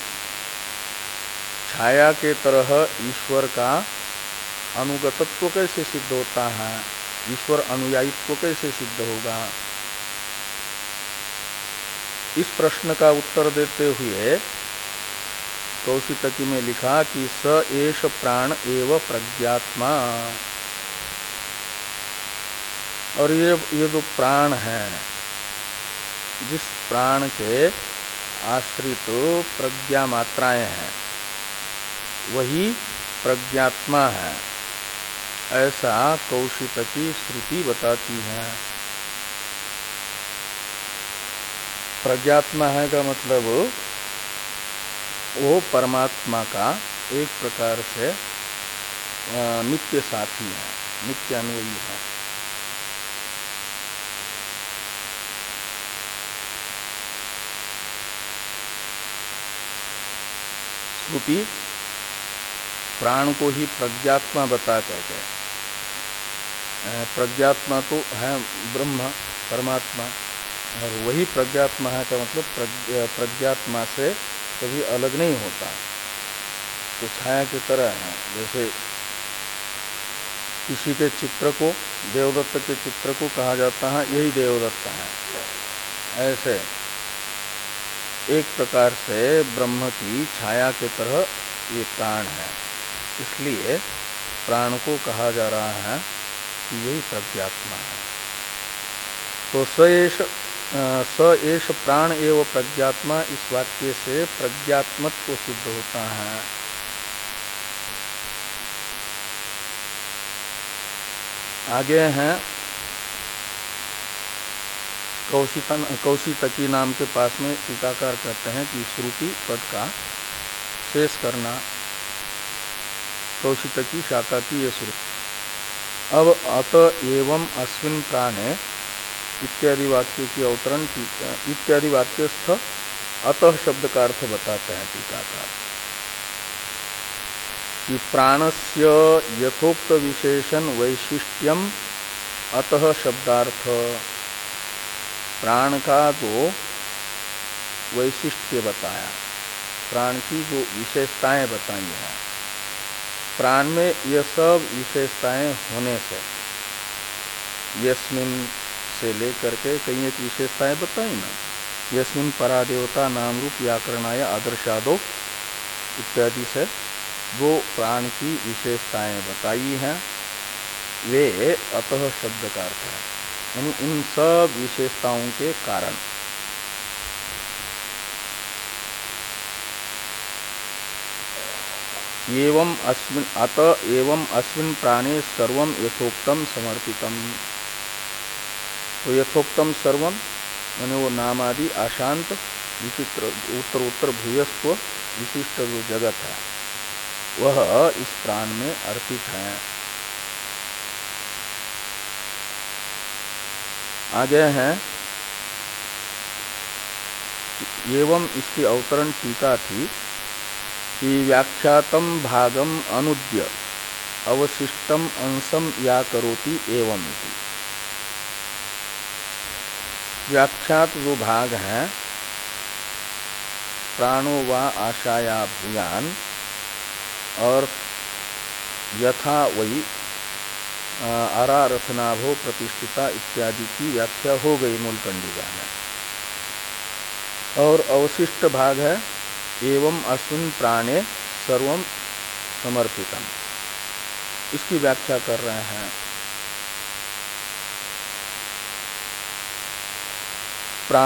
छाया के तरह ईश्वर का अनुगतत्व कैसे सिद्ध होता है, ईश्वर अनुयायित्व कैसे सिद्ध होगा। इस प्रश्न का उत्तर देते हुए कौशितकी में लिखा कि स एष प्राण एव प्रज्ञात्मा, और ये ये जो प्राण है, जिस प्राण के आश्रित प्रज्ञा मात्राएं हैं वही प्रज्ञात्मा है, ऐसा कौशितकी श्रुति बताती है। प्रज्ञात्मा है का मतलब वो परमात्मा का एक प्रकार से नित्य साथी है, नित्य अनुयायी है। श्रुति प्राण को ही प्रज्ञात्मा बता करके, प्रज्ञात्मा तो है ब्रह्म परमात्मा, और वही प्रज्ञात्मा है का मतलब प्रज्ञात्मा से कभी अलग नहीं होता। तो छाया की तरह है, जैसे किसी के चित्र को, देवदत्त के चित्र को कहा जाता है यही देवदत्त है, ऐसे एक प्रकार से ब्रह्म की छाया के तरह ये प्राण है। इसलिए प्राण को कहा जा रहा है कि यही प्रज्ञात्मा है। तो स स एष प्राण एवं प्रज्ञात्मा, इस वाक्य से प्रज्ञात्मत्व सिद्ध होता है। आगे हैं कौशिकन कौशितकी नाम के पास में टीकाकार कहते हैं कि श्रुति पद का शेष करना, कौशितकी शाखा की ये श्रुति। अब अत एवं अस्मिन् प्राणे इत्यादि वाक्य की अवतरण, इत्यादि वाक्यस्थ अतः शब्द का अर्थ बताते हैं टीकाकार कि प्राणस्य यथोक्त विशेषण वैशिष्ट्यम अतः शब्दार्थ, प्राण का जो वैशिष्ट्य बताया, प्राण की जो विशेषताएं बताई हैं, प्राण में ये सब विशेषताएं होने से, यस्मिन से लेकर के कई एक विशेषताएं बताई ना, यस्मिन परादेवता नाम रूप व्याकरणाय आदर्शादो इत्यादि से जो प्राण की विशेषताएं बताई हैं वे अतः शब्द का अर्थ है, यानी इन सब विशेषताओं के कारण। एवं अस्मिन् अत एवं अस्मिन् प्राणे सर्वं यथोक्तम समर्पितम। तो यथोक्तम सर्वम माने वो नाम आदि अशांत विचित्र उत्तर उत्तर भूयस्व विशिष्ट जो जगत है वह इस प्राण में अर्पित है। आगे हैं एवं इसकी अवतरण टीका थी कि व्याख्यातम भागम अनुद्य अवशिष्टम अंशम या करोति एवं इति। व्याख्यात जो भाग है प्राणो वा आशाया भूयान और यथा वही आरारथनाभो प्रतिष्ठिता इत्यादि की व्याख्या हो गई मूल कंडिका में। और अवशिष्ट भाग है एवं अस्मिन् प्राणे सर्वं समर्पितम, इसकी व्याख्या कर रहे हैं। प्रा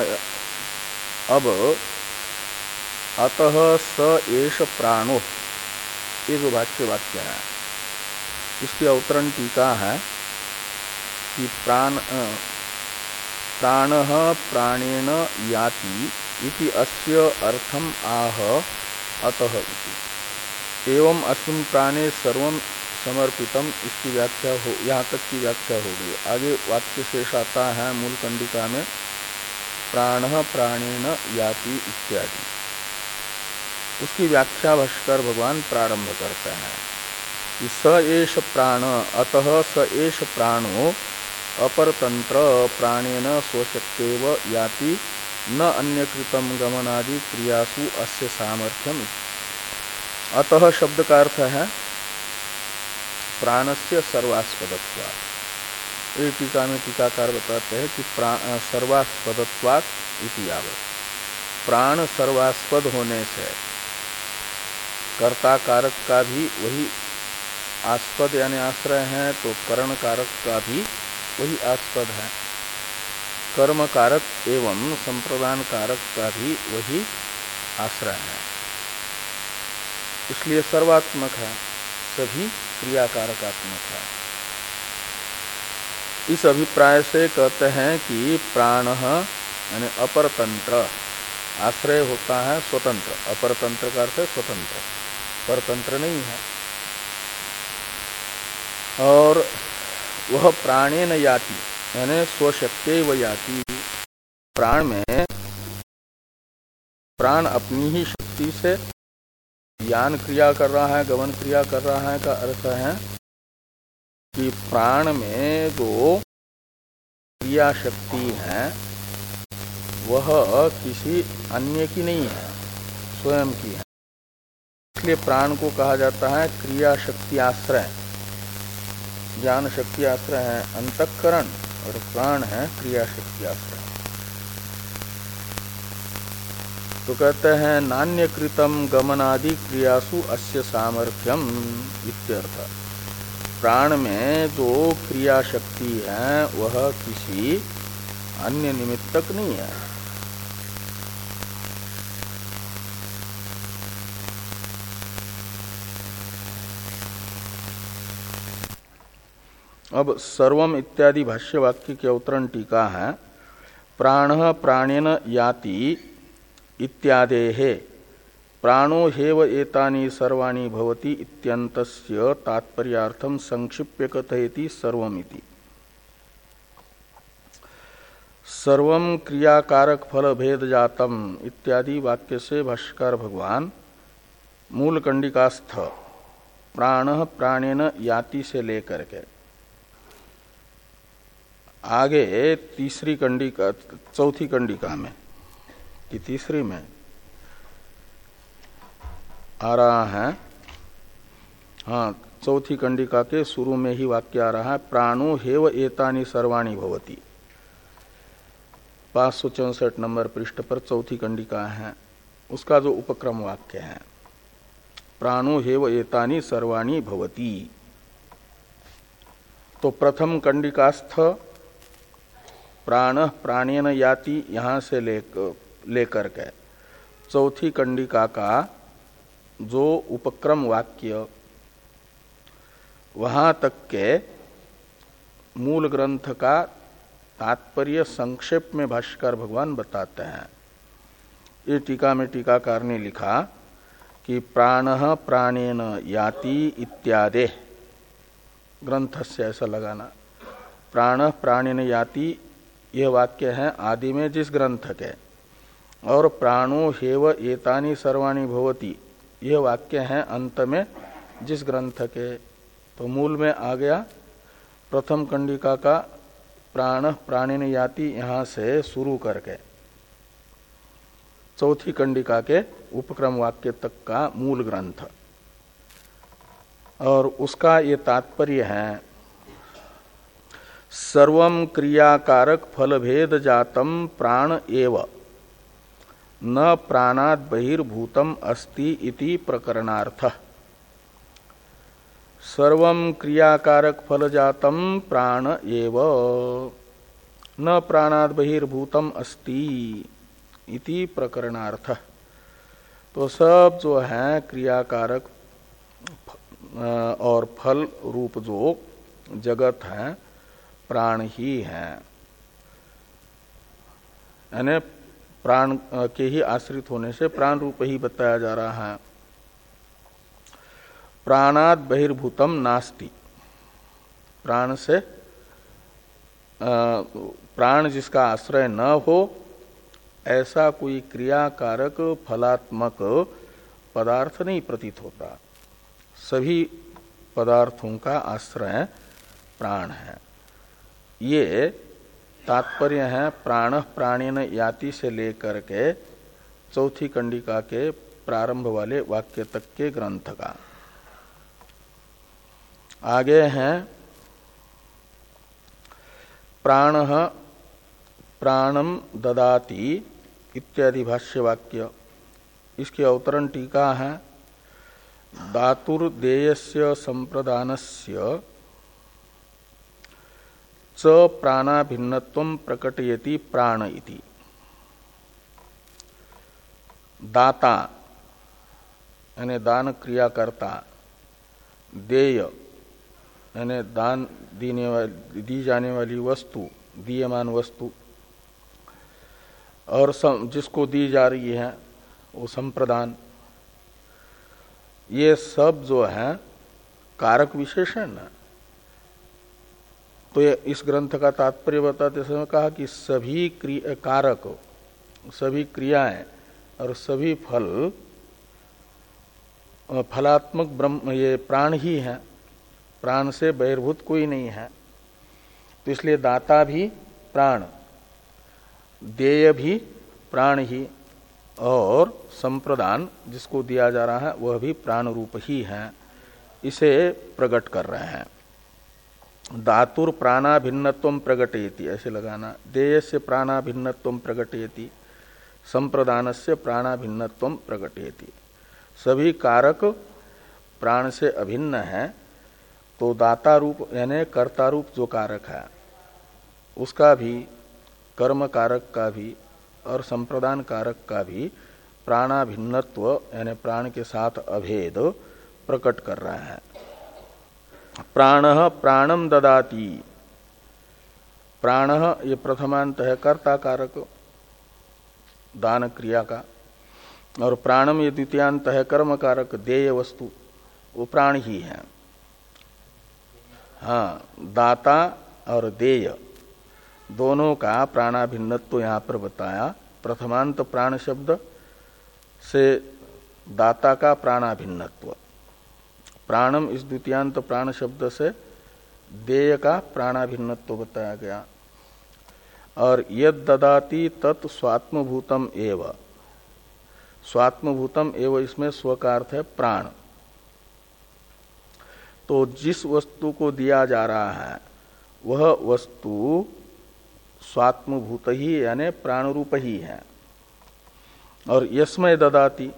अब अतः स एष प्राणो, ये जो वाक्य वाक्य है इसकी अवतरण टीका है कि प्राण प्राणः प्राणेन याति इति अस्य अर्थम आह अतः इति। एवं अस्मिन् प्राणे सर्वं समर्पितम, इसकी व्याख्या हो, यहाँ तक की व्याख्या हो गई। आगे वाक्य शेष आता है मूल कंडिका में प्राणः प्राणेन याति इत्यादि। उसकी व्याख्या भाष्कर भगवान प्रारंभ करते हैं कि स एष प्राण अतः स एष प्राणो अपरतंत्र प्राणेन स्वशक्तेव याति न अन्यकृतम गमनादि क्रियासु अस्य सामर्थ्यम। अतः शब्द का अर्थ है प्राणस्य सर्वास्पदत्वात्। ये टीका में टीकाकार बताते हैं कि सर्वास्पदत्वात् इति यावत्, प्राण सर्वास्पद होने से कर्ता कारक का भी वही आस्पद यानी आश्रय है, तो करण कारक का भी वही आस्पद है। कर्म कारक एवं संप्रदान कारक का भी वही आश्रय है, इसलिए सर्वात्मक है, सभी क्रियाकारकात्मक है। इस अभिप्राय से कहते हैं कि प्राण यानी अपरतंत्र, आश्रय होता है स्वतंत्र, अपरतंत्र का अर्थ है स्वतंत्र, परतंत्र नहीं है। और वह प्राणेन याति यानी स्वशक्त्यैव याति, प्राण में प्राण अपनी ही शक्ति से यान क्रिया कर रहा है, गमन क्रिया कर रहा है का अर्थ है कि प्राण में जो क्रिया शक्ति है वह किसी अन्य की नहीं है, स्वयं की है। इसलिए प्राण को कहा जाता है क्रिया शक्ति आश्रय। ज्ञान शक्ति आश्रय है अंतःकरण और प्राण है क्रिया शक्ति आश्रय। तो कहते हैं नान्यकृतम गमनादि क्रियासु अस्य सामर्थ्यम इत्यर्थ। प्राण में जो क्रिया शक्ति है वह किसी अन्य निमित्तक नहीं है। अब सर्वम इत्यादि भाष्य वाक्य के अवतरण टीका है प्राणः प्राणेन याति इत्यादेः प्राणो हेव एतानि सर्वाणि भवति इत्यन्तस्य तात्पर्यार्थं संक्षिप्य कथयति सर्वमिति। सर्वं क्रियाकारक फल भेद जातम इत्यादि वाक्य से भाष्यकार भगवान मूल कंडिकास्थ प्राणः प्राणेन याति से लेकर के आगे तीसरी कंडिका, चौथी कंडिका में कि तीसरी में आ रहा है, हाँ चौथी कंडिका के शुरू में ही वाक्य आ रहा है प्राणो हेव एतानि सर्वाणि भवति। पाँच सौ चौसठ नंबर पृष्ठ पर चौथी कंडिका है, उसका जो उपक्रम वाक्य है प्राणो हेव एतानि सर्वाणि भवति। तो प्रथम कंडिकास्थ प्राण प्राणेन याति यहाँ से लेकर लेकर के चौथी कंडिका का जो उपक्रम वाक्य वहां तक के मूल ग्रंथ का तात्पर्य संक्षेप में भाष्यकार भगवान बताते हैं। ये टीका में टीकाकार ने लिखा कि प्राणः प्राणेन याति इत्यादि ग्रंथ से ऐसा लगाना। प्राणः प्राणेन याति यह वाक्य है आदि में जिस ग्रंथ के, और प्राणो हेव एतानि सर्वाणि भवति यह वाक्य है अंत में जिस ग्रंथ के। तो मूल में आ गया प्रथम कंडिका का प्राणः प्राणेन याति यहां से शुरू करके चौथी कंडिका के उपक्रम वाक्य तक का मूल ग्रंथ, और उसका ये तात्पर्य है सर्वं क्रियाकारक फलभेद जातम प्राण एव न प्राणाद बहिर्भूतम अस्ति इति प्रकरणार्थः। सर्वं क्रियाकारक फल जातम प्राण एव न प्राणाद बहिर्भूतम अस्ति इति प्रकरणार्थ। तो सब जो है क्रियाकारक और फल रूप जो जगत है प्राण ही है, यानी प्राण के ही आश्रित होने से प्राण रूप ही बताया जा रहा है। प्राणाद बहिर्भूतम नास्ति, प्राण से प्राण जिसका आश्रय न हो ऐसा कोई क्रियाकारक फलात्मक पदार्थ नहीं प्रतीत होता। सभी पदार्थों का आश्रय प्राण है। ये तात्पर्य है प्राण प्राणेन याति से लेकर के चौथी कंडिका के प्रारंभ वाले वाक्य तक के ग्रंथ का। आगे हैं प्राणः प्राणम ददाति इत्यादि भाष्य वाक्य। इसकी अवतरण टीका है धातुर्देयस्य संप्रदानस्य च प्राणाभिन्नत्वं प्रकटयति प्राण इति। दाता यानी दान क्रिया करता, देय यानी दान देने वाली दी जाने वाली वस्तु, दीयमान वस्तु, और सम, जिसको दी जा रही है वो संप्रदान, ये सब जो है कारक विशेषण है। तो ये इस ग्रंथ का तात्पर्य बताते समय कहा कि सभी क्रिया कारक, सभी क्रियाएं और सभी फल फलात्मक ब्रह्म ये प्राण ही है, प्राण से बहिर्भूत कोई नहीं है। तो इसलिए दाता भी प्राण, देय भी प्राण ही, और संप्रदान जिसको दिया जा रहा है वह भी प्राण रूप ही है। इसे प्रकट कर रहे हैं। धातुर प्राणाभिन्नत्वं प्रकटयति ऐसे लगाना। देयस्य प्राणाभिन्नत्वं प्रकटयति, संप्रदानस्य प्राणाभिन्नत्वं प्रकटयति। सभी कारक प्राण से अभिन्न है, तो दाता रूप यानी कर्ता रूप जो कारक है उसका भी, कर्म कारक का भी और संप्रदान कारक का भी प्राणाभिन्नत्व यानी प्राण के साथ अभेद प्रकट कर रहा है। प्राणः प्राणम ददाति, प्राणः ये प्रथमांत है कर्ता कारक दान क्रिया का, और प्राणम ये द्वितीयांत है कर्म कारक देय वस्तु, वो प्राण ही है। हाँ, दाता और देय दोनों का प्राणाभिन्नत्व तो यहाँ पर बताया। प्रथमांत प्राण शब्द से दाता का प्राणाभिन्नत्व, प्राणम इस द्वितीयांत प्राण शब्द से देय का प्राणाभिन्नत्व बताया गया। और यद ददाति तत् स्वात्मभूतम एव, स्वात्मभूतम एव इसमें स्व का अर्थ है प्राण। तो जिस वस्तु को दिया जा रहा है वह वस्तु स्वात्मभूत ही यानी प्राण रूप ही है। और यस्मय ददाति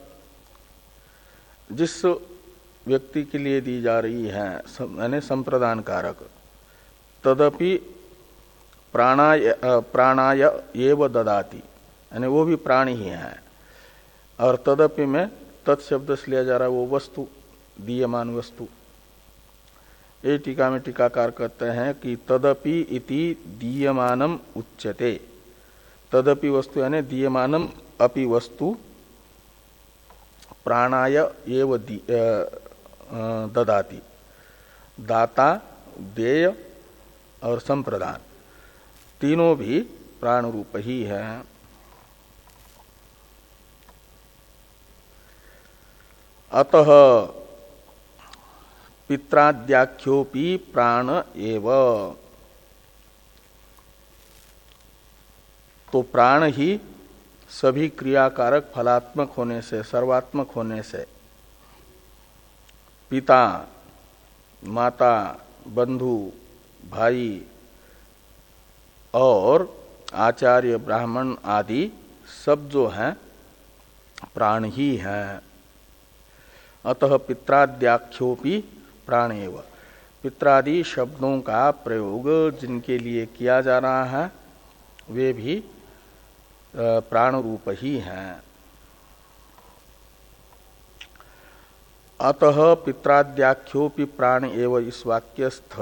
जिस व्यक्ति के लिए दी जा रही है यानी संप्रदान कारक, तदपि प्राणाय प्राणाय एव ददाति यानी वो भी प्राण ही है। और तदपि में तत्शब्द से लिया जा रहा है वो वस्तु, दीयमान वस्तु। ये टीका में टीकाकार कहते हैं कि तदपि इति दीयमानम उच्यते। तदपि वस्तु यानी दीयमानम अपि वस्तु प्राणाय एव ददाति। दाता, देय और संप्रदान तीनों भी प्राण रूप ही है। अतः पित्राद्याख्योपि प्राण एव, तो प्राण ही सभी क्रियाकारक फलात्मक होने से, सर्वात्मक होने से पिता, माता, बंधु, भाई और आचार्य, ब्राह्मण आदि सब जो हैं प्राण ही हैं। अतः पित्राद्याख्योपि प्राणेव, पित्रादि शब्दों का प्रयोग जिनके लिए किया जा रहा है वे भी प्राण रूप ही हैं। अतः पित्राद्याख्योपि प्राण एव, इस वाक्यस्थ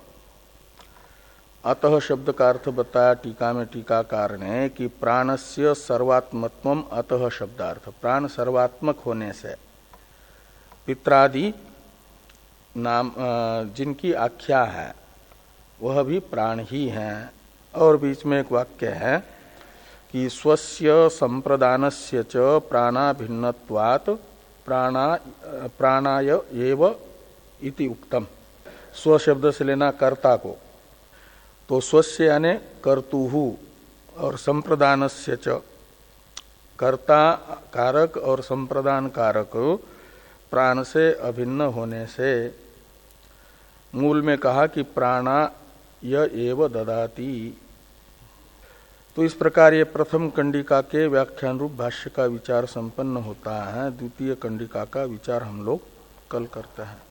अतः शब्द का अर्थ बताया टीका में टीकाकार ने कि प्राणस्य सर्वात्मत्वम अतः शब्दार्थ, प्राण सर्वात्मक होने से पित्रादि नाम जिनकी आख्या है वह भी प्राण ही हैं। और बीच में एक वाक्य है कि स्वस्य संप्रदानस्य च प्राणाभिन्नत्वात् प्राणा प्राणाय एव इति उक्तम। स्व शब्द से लेना कर्ता को, तो स्वस्य यानी कर्तुहु और संप्रदानस्य च, कर्ता कारक और संप्रदान कारक प्राण से अभिन्न होने से मूल में कहा कि प्राणा य एव ददाति। तो इस प्रकार ये प्रथम कंडिका के व्याख्यान रूप भाष्य का विचार संपन्न होता है। द्वितीय कंडिका का विचार हम लोग कल करते हैं।